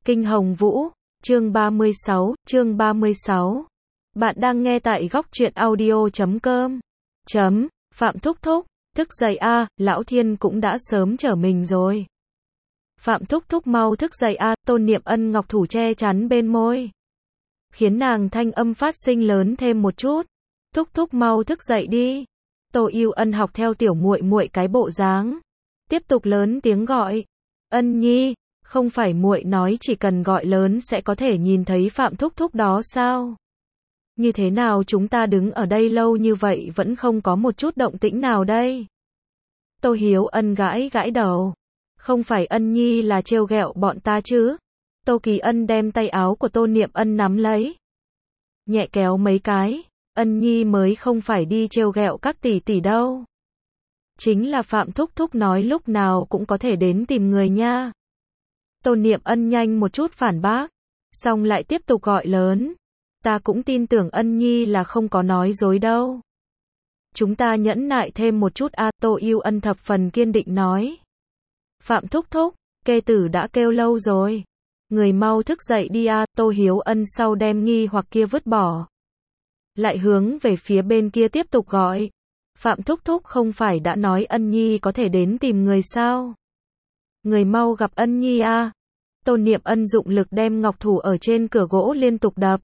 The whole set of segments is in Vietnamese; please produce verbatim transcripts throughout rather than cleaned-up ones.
Kinh Hồng Vũ, chương ba mươi sáu, chương ba mươi sáu. Bạn đang nghe tại góc truyện audio chấm com. Chấm, Phạm Thúc Thúc, thức dậy a, Lão Thiên cũng đã sớm trở mình rồi. Phạm Thúc Thúc mau thức dậy a, Tôn Niệm Ân ngọc thủ che chắn bên môi, khiến nàng thanh âm phát sinh lớn thêm một chút. Thúc Thúc mau thức dậy đi. Tô Yêu Ân học theo tiểu muội muội cái bộ dáng, tiếp tục lớn tiếng gọi. Ân Nhi, không phải muội nói chỉ cần gọi lớn sẽ có thể nhìn thấy Phạm Thúc Thúc đó sao? Như thế nào chúng ta đứng ở đây lâu như vậy vẫn không có một chút động tĩnh nào đây? Tô Hiếu Ân gãi gãi đầu. Không phải Ân Nhi là trêu ghẹo bọn ta chứ? Tô Kỳ Ân đem tay áo của Tô Niệm Ân nắm lấy, nhẹ kéo mấy cái. Ân Nhi mới không phải đi trêu ghẹo các tỷ tỷ đâu. Chính là Phạm Thúc Thúc nói lúc nào cũng có thể đến tìm người nha. Tô Niệm Ân nhanh một chút phản bác, xong lại tiếp tục gọi lớn. Ta cũng tin tưởng Ân Nhi là không có nói dối đâu. Chúng ta nhẫn nại thêm một chút a, à, Tô Yêu Ân thập phần kiên định nói. Phạm Thúc Thúc, kê tử đã kêu lâu rồi. Người mau thức dậy đi a, à, Tô Hiếu Ân sau đem nghi hoặc kia vứt bỏ, lại hướng về phía bên kia tiếp tục gọi. Phạm Thúc Thúc không phải đã nói Ân Nhi có thể đến tìm người sao? Người mau gặp Ân Nhi a. À. Tô Niệm Ân dụng lực đem ngọc thủ ở trên cửa gỗ liên tục đập.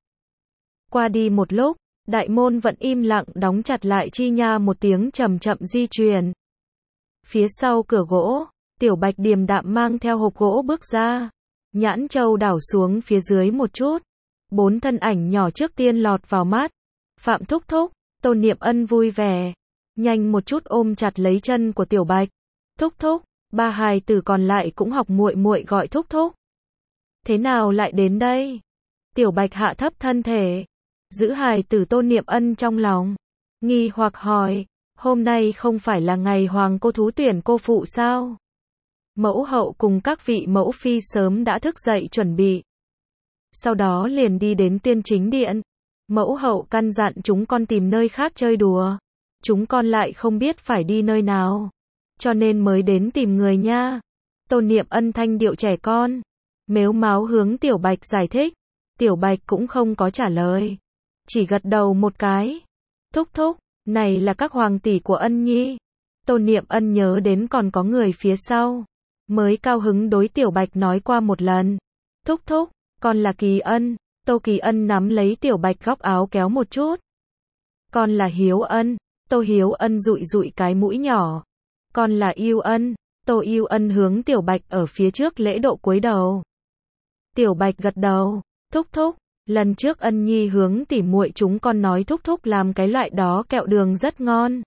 Qua đi một lúc, đại môn vẫn im lặng đóng chặt lại, chi nha một tiếng chậm chậm di chuyển. Phía sau cửa gỗ, Tiểu Bạch điềm đạm mang theo hộp gỗ bước ra, nhãn châu đảo xuống phía dưới một chút. Bốn thân ảnh nhỏ trước tiên lọt vào mắt. Phạm Thúc Thúc, Tô Niệm Ân vui vẻ, nhanh một chút ôm chặt lấy chân của Tiểu Bạch. Thúc Thúc, ba hài tử còn lại cũng học muội muội gọi Thúc Thúc. Thế nào lại đến đây? Tiểu Bạch hạ thấp thân thể, giữ hài tử Tô Niệm Ân trong lòng, nghi hoặc hỏi, hôm nay không phải là ngày hoàng cô thú tuyển cô phụ sao? Mẫu hậu cùng các vị mẫu phi sớm đã thức dậy chuẩn bị, sau đó liền đi đến Tuyên Chính Điện. Mẫu hậu căn dặn chúng con tìm nơi khác chơi đùa, chúng con lại không biết phải đi nơi nào, cho nên mới đến tìm người nha. Tô Niệm Ân thanh điệu trẻ con, mếu máo hướng Tiểu Bạch giải thích. Tiểu Bạch cũng không có trả lời, chỉ gật đầu một cái. Thúc Thúc, này là các hoàng tỷ của Ân Nhi. Tô Niệm Ân nhớ đến còn có người phía sau, mới cao hứng đối Tiểu Bạch nói qua một lần. Thúc Thúc, con là Kỳ Ân. Tô Kỳ Ân nắm lấy Tiểu Bạch góc áo kéo một chút. Con là Hiếu Ân. Tô Hiếu Ân dụi dụi cái mũi nhỏ. Con là Yêu Ân. Tô Yêu Ân hướng Tiểu Bạch ở phía trước lễ độ cúi đầu. Tiểu Bạch gật đầu. Thúc Thúc, lần trước Ân Nhi hướng tỉ muội chúng con nói Thúc Thúc làm cái loại đó kẹo đường rất ngon.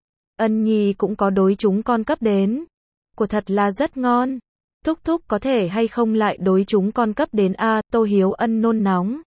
Ân Nhi cũng có đối chúng con cấp đến. Của thật là rất ngon. Thúc Thúc có thể hay không lại đối chúng con cấp đến a, à, Tô Hiếu Ân nôn nóng,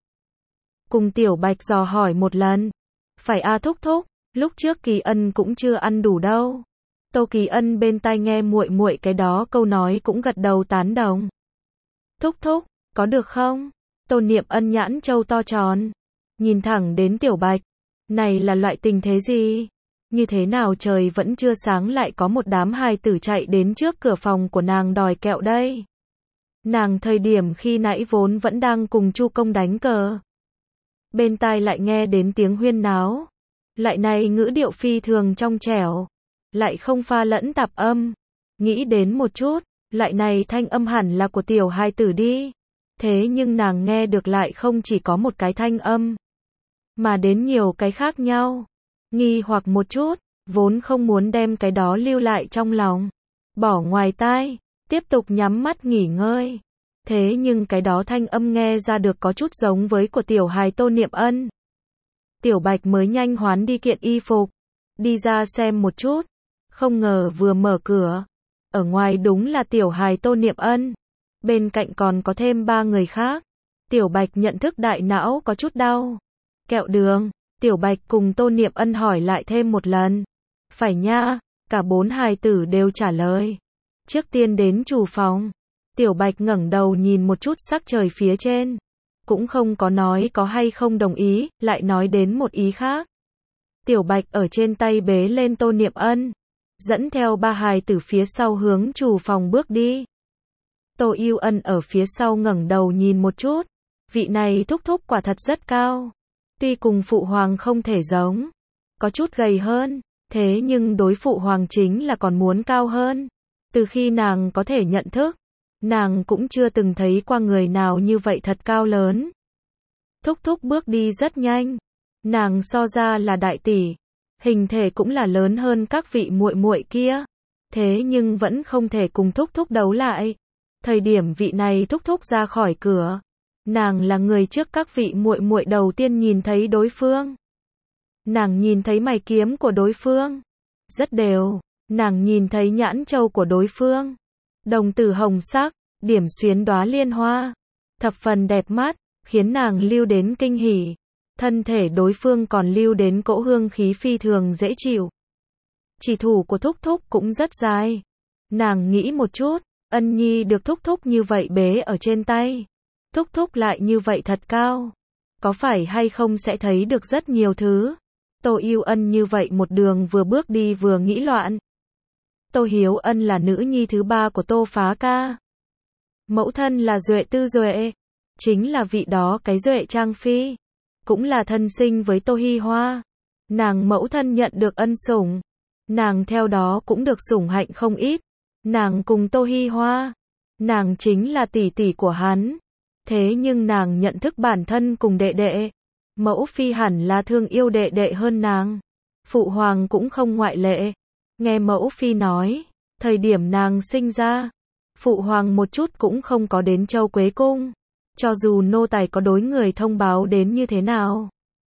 cùng Tiểu Bạch dò hỏi một lần. Phải a à, Thúc Thúc, lúc trước Kỳ Ân cũng chưa ăn đủ đâu. Tô Kỳ Ân bên tai nghe muội muội cái đó câu nói cũng gật đầu tán đồng. Thúc Thúc, có được không? Tô Niệm Ân nhãn châu to tròn, nhìn thẳng đến Tiểu Bạch. Này là loại tình thế gì? Như thế nào trời vẫn chưa sáng lại có một đám hài tử chạy đến trước cửa phòng của nàng đòi kẹo đây? Nàng thời điểm khi nãy vốn vẫn đang cùng Chu Công đánh cờ, bên tai lại nghe đến tiếng huyên náo, lại này ngữ điệu phi thường trong trẻo, lại không pha lẫn tạp âm. Nghĩ đến một chút, lại này thanh âm hẳn là của tiểu hài tử đi. Thế nhưng nàng nghe được lại không chỉ có một cái thanh âm, mà đến nhiều cái khác nhau. Nghi hoặc một chút, vốn không muốn đem cái đó lưu lại trong lòng, bỏ ngoài tai, tiếp tục nhắm mắt nghỉ ngơi. Thế nhưng cái đó thanh âm nghe ra được có chút giống với của tiểu hài Tô Niệm Ân. Tiểu Bạch mới nhanh hoán đi kiện y phục, đi ra xem một chút, không ngờ vừa mở cửa, ở ngoài đúng là tiểu hài Tô Niệm Ân, bên cạnh còn có thêm ba người khác. Tiểu Bạch nhận thức đại não có chút đau. Kẹo đường. Tiểu Bạch cùng Tô Niệm Ân hỏi lại thêm một lần. Phải nha, cả bốn hài tử đều trả lời. Trước tiên đến chủ phòng. Tiểu Bạch ngẩng đầu nhìn một chút sắc trời phía trên, cũng không có nói có hay không đồng ý, lại nói đến một ý khác. Tiểu Bạch ở trên tay bế lên Tô Niệm Ân, dẫn theo ba hài tử phía sau hướng chủ phòng bước đi. Tô Yêu Ân ở phía sau ngẩng đầu nhìn một chút. Vị này thúc thúc quả thật rất cao. Tuy cùng phụ hoàng không thể giống, có chút gầy hơn, thế nhưng đối phụ hoàng chính là còn muốn cao hơn. Từ khi nàng có thể nhận thức, nàng cũng chưa từng thấy qua người nào như vậy thật cao lớn. Thúc thúc bước đi rất nhanh, nàng so ra là đại tỷ, hình thể cũng là lớn hơn các vị muội muội kia, thế nhưng vẫn không thể cùng thúc thúc đấu lại. Thời điểm vị này thúc thúc ra khỏi cửa, nàng là người trước các vị muội muội đầu tiên nhìn thấy đối phương. Nàng nhìn thấy mày kiếm của đối phương, rất đều, nàng nhìn thấy nhãn châu của đối phương, đồng tử hồng sắc, điểm xuyến đóa liên hoa, thập phần đẹp mắt, khiến nàng lưu đến kinh hỉ. Thân thể đối phương còn lưu đến cỗ hương khí phi thường dễ chịu. Chỉ thủ của thúc thúc cũng rất dài. Nàng nghĩ một chút, Ân Nhi được thúc thúc như vậy bế ở trên tay. Thúc thúc lại như vậy thật cao. Có phải hay không sẽ thấy được rất nhiều thứ. Tô Yêu Ân như vậy một đường vừa bước đi vừa nghĩ loạn. Tô Hiếu Ân là nữ nhi thứ ba của Tô Phá Ca. Mẫu thân là Duệ Tư Duệ, chính là vị đó cái Duệ Trang Phi, cũng là thân sinh với Tô Hi Hoa. Nàng mẫu thân nhận được ân sủng, nàng theo đó cũng được sủng hạnh không ít. Nàng cùng Tô Hi Hoa, nàng chính là tỷ tỷ của hắn. Thế nhưng nàng nhận thức bản thân cùng đệ đệ, mẫu phi hẳn là thương yêu đệ đệ hơn nàng. Phụ hoàng cũng không ngoại lệ. Nghe mẫu phi nói, thời điểm nàng sinh ra, phụ hoàng một chút cũng không có đến Châu Quế Cung. Cho dù nô tài có đối người thông báo đến như thế nào.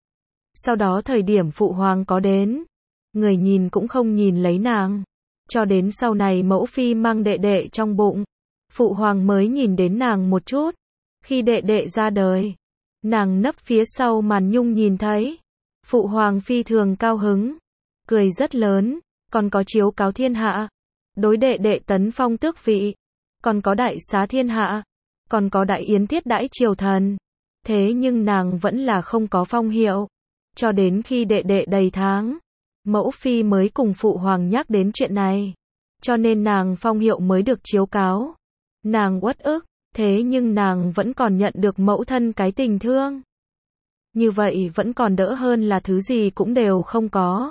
Sau đó thời điểm phụ hoàng có đến, người nhìn cũng không nhìn lấy nàng. Cho đến sau này mẫu phi mang đệ đệ trong bụng, phụ hoàng mới nhìn đến nàng một chút. Khi đệ đệ ra đời, nàng nấp phía sau màn nhung nhìn thấy. Phụ hoàng phi thường cao hứng, cười rất lớn, còn có chiếu cáo thiên hạ. Đối đệ đệ tấn phong tước vị, còn có đại xá thiên hạ, còn có đại yến thiết đãi triều thần. Thế nhưng nàng vẫn là không có phong hiệu. Cho đến khi đệ đệ đầy tháng, mẫu phi mới cùng phụ hoàng nhắc đến chuyện này. Cho nên nàng phong hiệu mới được chiếu cáo. Nàng uất ức, thế nhưng nàng vẫn còn nhận được mẫu thân cái tình thương. Như vậy vẫn còn đỡ hơn là thứ gì cũng đều không có.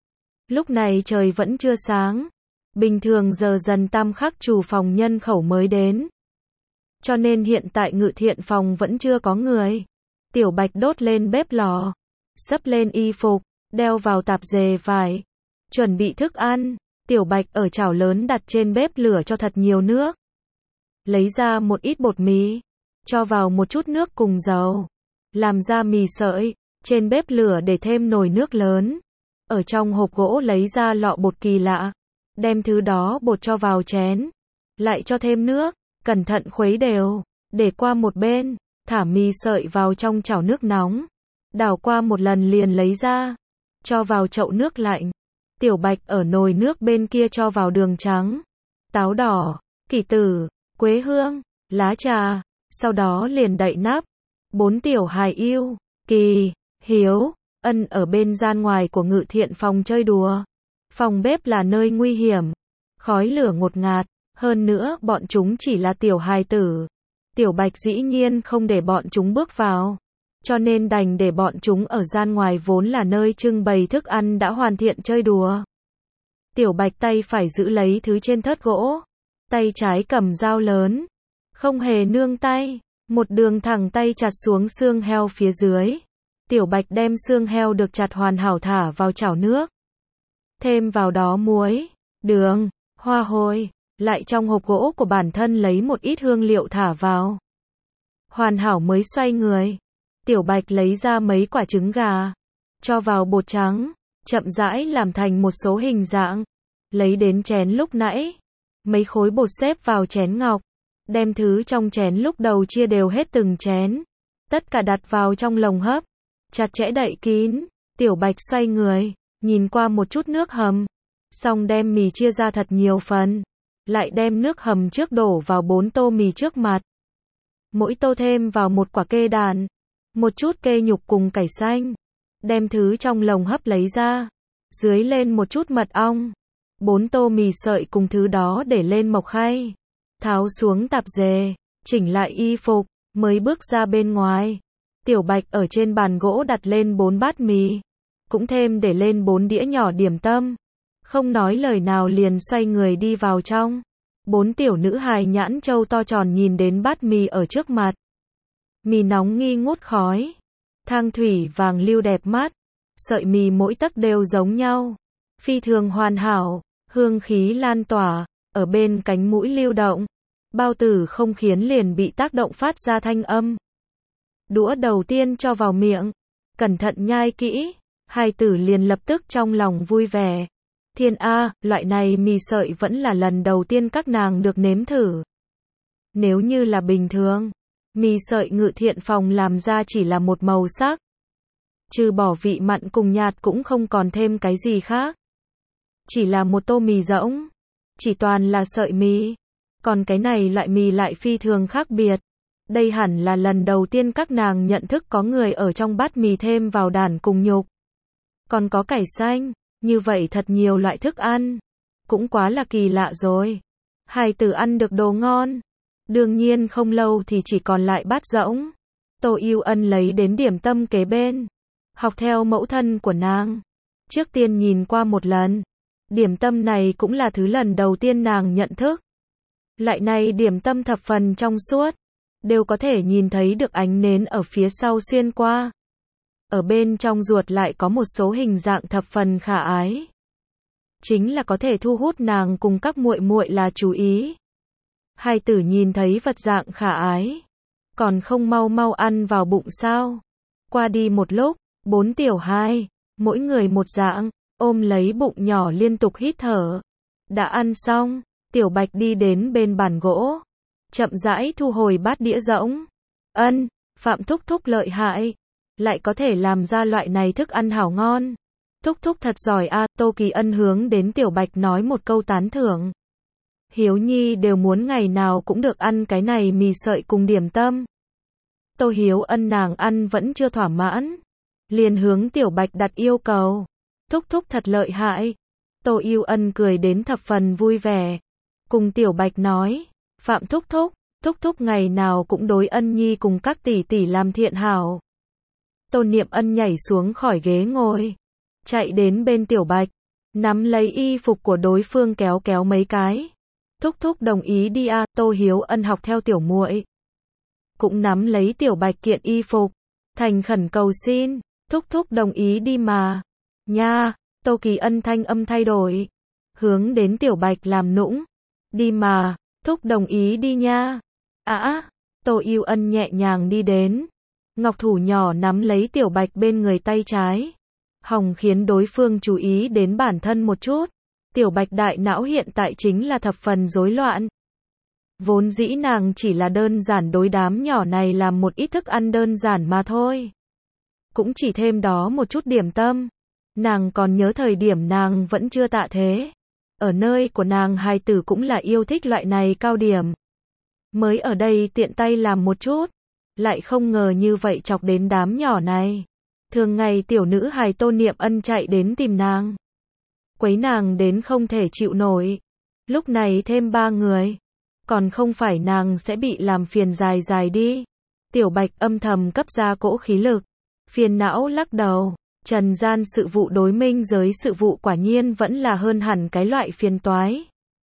Lúc này trời vẫn chưa sáng. Bình thường giờ dần tam khắc chủ phòng nhân khẩu mới đến. Cho nên hiện tại ngự thiện phòng vẫn chưa có người. Tiểu Bạch đốt lên bếp lò, xấp lên y phục, đeo vào tạp dề vải, chuẩn bị thức ăn. Tiểu Bạch ở chảo lớn đặt trên bếp lửa cho thật nhiều nước. Lấy ra một ít bột mì, cho vào một chút nước cùng dầu, làm ra mì sợi, trên bếp lửa để thêm nồi nước lớn. Ở trong hộp gỗ lấy ra lọ bột kỳ lạ, đem thứ đó bột cho vào chén, lại cho thêm nước, cẩn thận khuấy đều, để qua một bên, thả mì sợi vào trong chảo nước nóng, đảo qua một lần liền lấy ra, cho vào chậu nước lạnh. Tiểu Bạch ở nồi nước bên kia cho vào đường trắng, táo đỏ, kỷ tử, quế hương, lá trà, sau đó liền đậy nắp. Bốn tiểu hài yêu, Kỳ, Hiếu, Ân ở bên gian ngoài của ngự thiện phòng chơi đùa. Phòng bếp là nơi nguy hiểm, khói lửa ngột ngạt, hơn nữa bọn chúng chỉ là tiểu hài tử. Tiểu Bạch dĩ nhiên không để bọn chúng bước vào, cho nên đành để bọn chúng ở gian ngoài vốn là nơi trưng bày thức ăn đã hoàn thiện chơi đùa. Tiểu Bạch tay phải giữ lấy thứ trên thớt gỗ, tay trái cầm dao lớn, không hề nương tay, một đường thẳng tay chặt xuống xương heo phía dưới. Tiểu Bạch đem xương heo được chặt hoàn hảo thả vào chảo nước, thêm vào đó muối, đường, hoa hồi, lại trong hộp gỗ của bản thân lấy một ít hương liệu thả vào. Hoàn hảo mới xoay người. Tiểu Bạch lấy ra mấy quả trứng gà, cho vào bột trắng, chậm rãi làm thành một số hình dạng. Lấy đến chén lúc nãy, mấy khối bột xếp vào chén ngọc, đem thứ trong chén lúc đầu chia đều hết từng chén, tất cả đặt vào trong lồng hấp, chặt chẽ đậy kín. Tiểu Bạch xoay người, nhìn qua một chút nước hầm, xong đem mì chia ra thật nhiều phần, lại đem nước hầm trước đổ vào bốn tô mì trước mặt. Mỗi tô thêm vào một quả kê đàn, một chút kê nhục cùng cải xanh, đem thứ trong lồng hấp lấy ra, dưới lên một chút mật ong, bốn tô mì sợi cùng thứ đó để lên mộc khay, tháo xuống tạp dề, chỉnh lại y phục, mới bước ra bên ngoài. Tiểu Bạch ở trên bàn gỗ đặt lên bốn bát mì, cũng thêm để lên bốn đĩa nhỏ điểm tâm. Không nói lời nào liền xoay người đi vào trong. Bốn tiểu nữ hài nhãn châu to tròn nhìn đến bát mì ở trước mặt. Mì nóng nghi ngút khói, thang thủy vàng lưu đẹp mắt, sợi mì mỗi tấc đều giống nhau, phi thường hoàn hảo, hương khí lan tỏa, ở bên cánh mũi lưu động. Bao tử không khiến liền bị tác động phát ra thanh âm. Đũa đầu tiên cho vào miệng, cẩn thận nhai kỹ, hai tử liền lập tức trong lòng vui vẻ. Thiên A, loại này mì sợi vẫn là lần đầu tiên các nàng được nếm thử. Nếu như là bình thường, mì sợi Ngự Thiện Phòng làm ra chỉ là một màu sắc. Trừ bỏ vị mặn cùng nhạt cũng không còn thêm cái gì khác. Chỉ là một tô mì rỗng, chỉ toàn là sợi mì. Còn cái này loại mì lại phi thường khác biệt. Đây hẳn là lần đầu tiên các nàng nhận thức có người ở trong bát mì thêm vào đản cùng nhục. Còn có cải xanh, như vậy thật nhiều loại thức ăn. Cũng quá là kỳ lạ rồi. Hai tử ăn được đồ ngon. Đương nhiên không lâu thì chỉ còn lại bát rỗng. Tô Yêu Ân lấy đến điểm tâm kế bên. Học theo mẫu thân của nàng. Trước tiên nhìn qua một lần. Điểm tâm này cũng là thứ lần đầu tiên nàng nhận thức. Lại này điểm tâm thập phần trong suốt. Đều có thể nhìn thấy được ánh nến ở phía sau xuyên qua. Ở bên trong ruột lại có một số hình dạng thập phần khả ái. Chính là có thể thu hút nàng cùng các muội muội là chú ý. Hai tử nhìn thấy vật dạng khả ái. Còn không mau mau ăn vào bụng sao. Qua đi một lúc, bốn tiểu hai, mỗi người một dạng, ôm lấy bụng nhỏ liên tục hít thở. Đã ăn xong, Tiểu Bạch đi đến bên bàn gỗ. Chậm rãi thu hồi bát đĩa rỗng. Ân, Phạm Thúc Thúc lợi hại. Lại có thể làm ra loại này thức ăn hảo ngon. Thúc Thúc thật giỏi a. Tô Kỳ Ân hướng đến Tiểu Bạch nói một câu tán thưởng. Hiếu Nhi đều muốn ngày nào cũng được ăn cái này mì sợi cùng điểm tâm. Tô Hiếu Ân nàng ăn vẫn chưa thỏa mãn. Liền hướng Tiểu Bạch đặt yêu cầu. Thúc Thúc thật lợi hại. Tô Yêu Ân cười đến thập phần vui vẻ. Cùng Tiểu Bạch nói. Phạm Thúc Thúc, Thúc Thúc ngày nào cũng đối Ân Nhi cùng các tỷ tỷ làm thiện hảo. Tô Niệm Ân nhảy xuống khỏi ghế ngồi. Chạy đến bên Tiểu Bạch. Nắm lấy y phục của đối phương kéo kéo mấy cái. Thúc Thúc đồng ý đi a. Tô Hiếu Ân học theo tiểu muội. Cũng nắm lấy Tiểu Bạch kiện y phục. Thành khẩn cầu xin. Thúc Thúc đồng ý đi mà. Nha, Tô Kỳ Ân thanh âm thay đổi. Hướng đến Tiểu Bạch làm nũng. Đi mà, Thúc đồng ý đi nha. À, Tô Yêu Ân nhẹ nhàng đi đến. Ngọc thủ nhỏ nắm lấy Tiểu Bạch bên người tay trái. Hòng khiến đối phương chú ý đến bản thân một chút. Tiểu Bạch đại não hiện tại chính là thập phần rối loạn. Vốn dĩ nàng chỉ là đơn giản đối đám nhỏ này làm một ít thức ăn đơn giản mà thôi. Cũng chỉ thêm đó một chút điểm tâm. Nàng còn nhớ thời điểm nàng vẫn chưa tạ thế. Ở nơi của nàng hài tử cũng là yêu thích loại này cao điểm. Mới ở đây tiện tay làm một chút. Lại không ngờ như vậy chọc đến đám nhỏ này. Thường ngày tiểu nữ hài Tô Niệm Ân chạy đến tìm nàng. Quấy nàng đến không thể chịu nổi. Lúc này thêm ba người. Còn không phải nàng sẽ bị làm phiền dài dài đi. Tiểu Bạch âm thầm cấp ra cỗ khí lực. Phiền não lắc đầu. Trần gian sự vụ đối minh giới sự vụ quả nhiên vẫn là hơn hẳn cái loại phiền toái.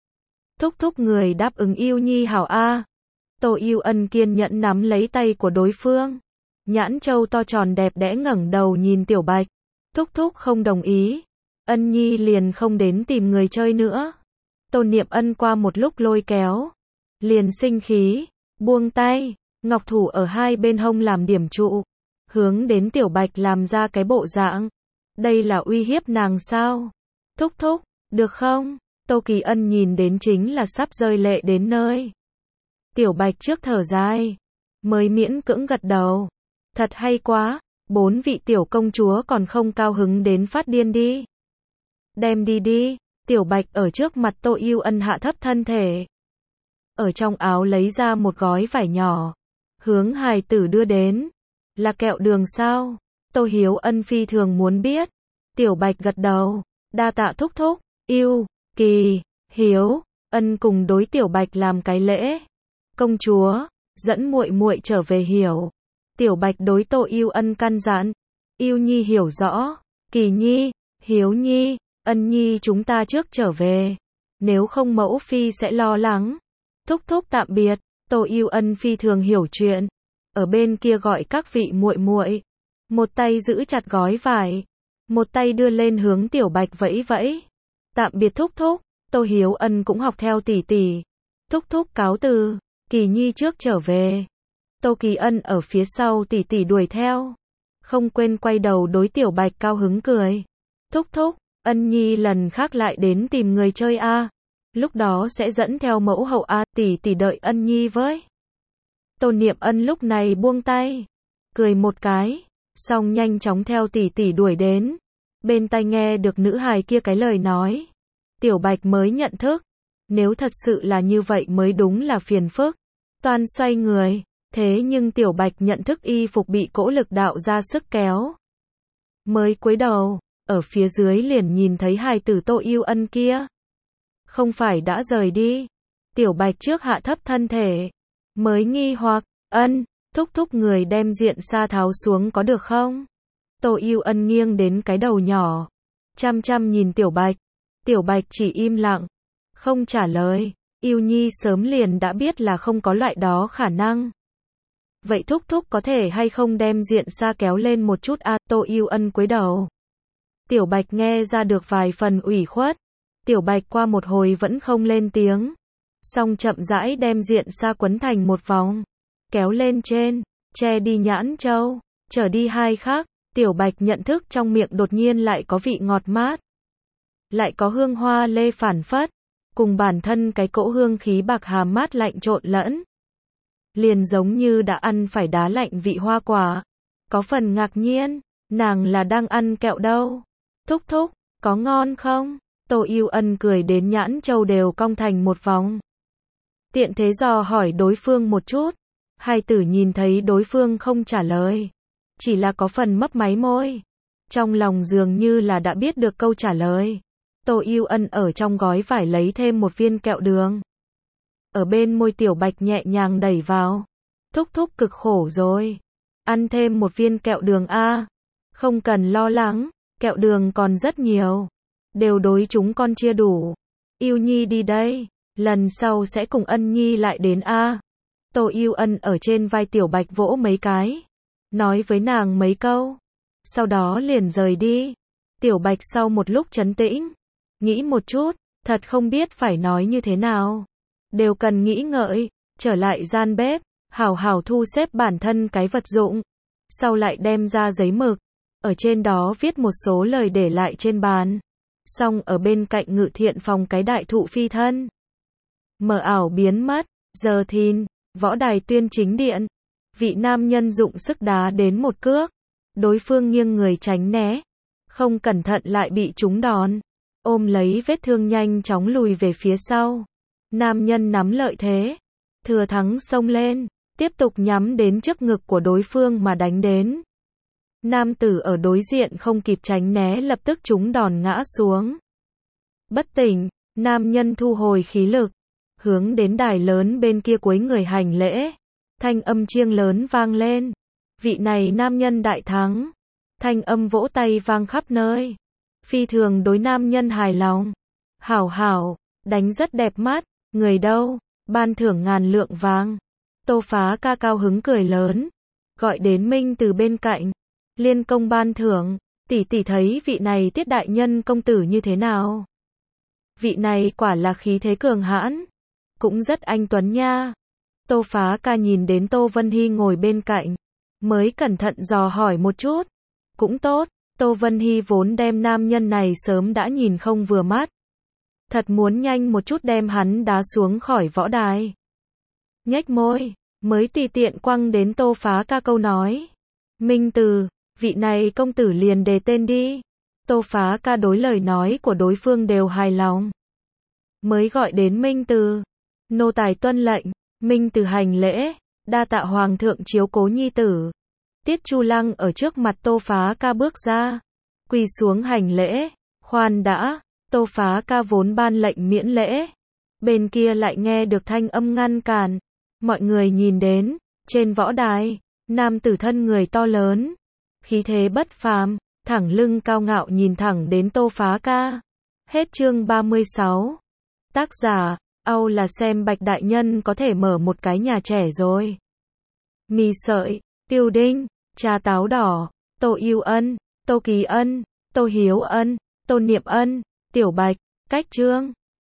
Thúc thúc người đáp ứng Yêu Nhi hảo a. Tô Yêu Ân kiên nhẫn nắm lấy tay của đối phương. Nhãn châu to tròn đẹp đẽ ngẩng đầu nhìn Tiểu Bạch. Thúc thúc không đồng ý. Ân Nhi liền không đến tìm người chơi nữa. Tô Niệm Ân qua một lúc lôi kéo. Liền sinh khí. Buông tay. Ngọc thủ ở hai bên hông làm điểm trụ. Hướng đến Tiểu Bạch làm ra cái bộ dạng. Đây là uy hiếp nàng sao? Thúc thúc, được không? Tô Kỳ Ân nhìn đến chính là sắp rơi lệ đến nơi. Tiểu Bạch trước thở dài. Mới miễn cưỡng gật đầu. Thật hay quá. Bốn vị tiểu công chúa còn không cao hứng đến phát điên đi. Đem đi đi. Tiểu Bạch ở trước mặt Tô Yêu Ân hạ thấp thân thể. Ở trong áo lấy ra một gói vải nhỏ. Hướng hài tử đưa đến. Là kẹo đường sao? Tô Hiếu Ân phi thường muốn biết. Tiểu Bạch gật đầu. Đa tạ thúc thúc. Yêu, Kỳ, Hiếu, Ân cùng đối Tiểu Bạch làm cái lễ. Công chúa, dẫn muội muội trở về hiểu. Tiểu Bạch đối Tô Yêu Ân căn dặn. Yêu Nhi hiểu rõ. Kỳ Nhi, Hiếu Nhi, Ân Nhi chúng ta trước trở về. Nếu không mẫu phi sẽ lo lắng. Thúc thúc tạm biệt. Tô Yêu Ân phi thường hiểu chuyện. Ở bên kia gọi các vị muội muội. Một tay giữ chặt gói vải. Một tay đưa lên hướng Tiểu Bạch vẫy vẫy. Tạm biệt thúc thúc. Tô Hiếu Ân cũng học theo tỷ tỷ. Thúc thúc cáo từ. Kỳ Nhi trước trở về. Tô Kỳ Ân ở phía sau tỷ tỷ đuổi theo. Không quên quay đầu đối Tiểu Bạch cao hứng cười. Thúc thúc, Ân Nhi lần khác lại đến tìm người chơi a. Lúc đó sẽ dẫn theo mẫu hậu a, tỷ tỷ đợi Ân Nhi với. Tô Niệm Ân lúc này buông tay. Cười một cái. Xong nhanh chóng theo tỷ tỷ đuổi đến. Bên tai nghe được nữ hài kia cái lời nói. Tiểu Bạch mới nhận thức. Nếu thật sự là như vậy mới đúng là phiền phức. Toan xoay người. Thế nhưng Tiểu Bạch nhận thức y phục bị cỗ lực đạo ra sức kéo. Mới cúi đầu. Ở phía dưới liền nhìn thấy hài tử Tô Yêu Ân kia. Không phải đã rời đi. Tiểu Bạch trước hạ thấp thân thể. Mới nghi hoặc. Ân, thúc thúc người đem diện sa tháo xuống có được không? Tô Yêu Ân nghiêng đến cái đầu nhỏ. Chăm chăm nhìn Tiểu Bạch. Tiểu Bạch chỉ im lặng. Không trả lời. Yêu Nhi sớm liền đã biết là không có loại đó khả năng. Vậy thúc thúc có thể hay không đem diện sa kéo lên một chút a? À, Tô Yêu Ân cúi đầu. Tiểu Bạch nghe ra được vài phần ủy khuất. Tiểu Bạch qua một hồi vẫn không lên tiếng. Xong chậm rãi đem diện sa quấn thành một vòng. Kéo lên trên. Che đi nhãn châu. Trở đi hai khắc. Tiểu Bạch nhận thức trong miệng đột nhiên lại có vị ngọt mát. Lại có hương hoa lê phản phất. Cùng bản thân cái cỗ hương khí bạc hà mát lạnh trộn lẫn. Liền giống như đã ăn phải đá lạnh vị hoa quả. Có phần ngạc nhiên. Nàng là đang ăn kẹo đâu. Thúc thúc, có ngon không? Tô Yêu Ân cười đến nhãn châu đều cong thành một vòng. Tiện thế dò hỏi đối phương một chút. Hai tử nhìn thấy đối phương không trả lời. Chỉ là có phần mấp máy môi. Trong lòng dường như là đã biết được câu trả lời. Tô Yêu Ân ở trong gói vải lấy thêm một viên kẹo đường. Ở bên môi Tiểu Bạch nhẹ nhàng đẩy vào. Thúc thúc cực khổ rồi. Ăn thêm một viên kẹo đường a. Không cần lo lắng. Kẹo đường còn rất nhiều. Đều đối chúng con chia đủ. Yêu Nhi đi đây. Lần sau sẽ cùng Ân Nhi lại đến a. Tô Yêu Ân ở trên vai Tiểu Bạch vỗ mấy cái. Nói với nàng mấy câu. Sau đó liền rời đi. Tiểu Bạch sau một lúc trấn tĩnh. Nghĩ một chút. Thật không biết phải nói như thế nào. Đều cần nghĩ ngợi. Trở lại gian bếp. Hảo hảo thu xếp bản thân cái vật dụng. Sau lại đem ra giấy mực. Ở trên đó viết một số lời để lại trên bàn. Xong ở bên cạnh Ngự Thiện phòng cái đại thụ phi thân. Mờ ảo biến mất. Giờ thìn. Võ đài tuyên chính điện. Vị nam nhân dụng sức đá đến một cước. Đối phương nghiêng người tránh né. Không cẩn thận lại bị trúng đòn. Ôm lấy vết thương nhanh chóng lùi về phía sau. Nam nhân nắm lợi thế. Thừa thắng xông lên. Tiếp tục nhắm đến trước ngực của đối phương mà đánh đến. Nam tử ở đối diện không kịp tránh né lập tức trúng đòn ngã xuống. Bất tỉnh, nam nhân thu hồi khí lực. Hướng đến đài lớn bên kia cuối người hành lễ. Thanh âm chiêng lớn vang lên. Vị này nam nhân đại thắng. Thanh âm vỗ tay vang khắp nơi. Phi thường đối nam nhân hài lòng. Hảo hảo, đánh rất đẹp mắt. Người đâu? Ban thưởng ngàn lượng vàng. Tô Phá Ca cao hứng cười lớn. Gọi đến Minh từ bên cạnh. Liên công ban thưởng. Tỷ tỷ thấy vị này Tiết đại nhân công tử như thế nào? Vị này quả là khí thế cường hãn. Cũng rất anh tuấn nha. Tô Phá Ca nhìn đến Tô Vân Hy ngồi bên cạnh. Mới cẩn thận dò hỏi một chút. Cũng tốt. Tô Vân Hy vốn đem nam nhân này sớm đã nhìn không vừa mắt. Thật muốn nhanh một chút đem hắn đá xuống khỏi võ đài. Nhếch môi. Mới tùy tiện quăng đến Tô Phá Ca câu nói. Minh Từ, vị này công tử liền đề tên đi. Tô Phá Ca đối lời nói của đối phương đều hài lòng. Mới gọi đến Minh Từ. Nô tài tuân lệnh. Minh Từ hành lễ. Đa tạ hoàng thượng chiếu cố nhi tử. Tiết Chu Lăng ở trước mặt Tô Phá Ca bước ra. Quỳ xuống hành lễ. Khoan đã. Tô Phá Ca vốn ban lệnh miễn lễ. Bên kia lại nghe được thanh âm ngăn cản. Mọi người nhìn đến, trên võ đài, nam tử thân người to lớn, khí thế bất phàm, thẳng lưng cao ngạo nhìn thẳng đến Tô Phá Ca. Hết chương ba mươi sáu. Tác giả, Âu là xem Bạch Đại Nhân có thể mở một cái nhà trẻ rồi. Mì sợi, Tiêu Đinh, trà táo đỏ, Tô Yêu Ân, Tô Kỳ Ân, Tô Hiếu Ân, Tô Niệm Ân, Tiểu Bạch, cách chương.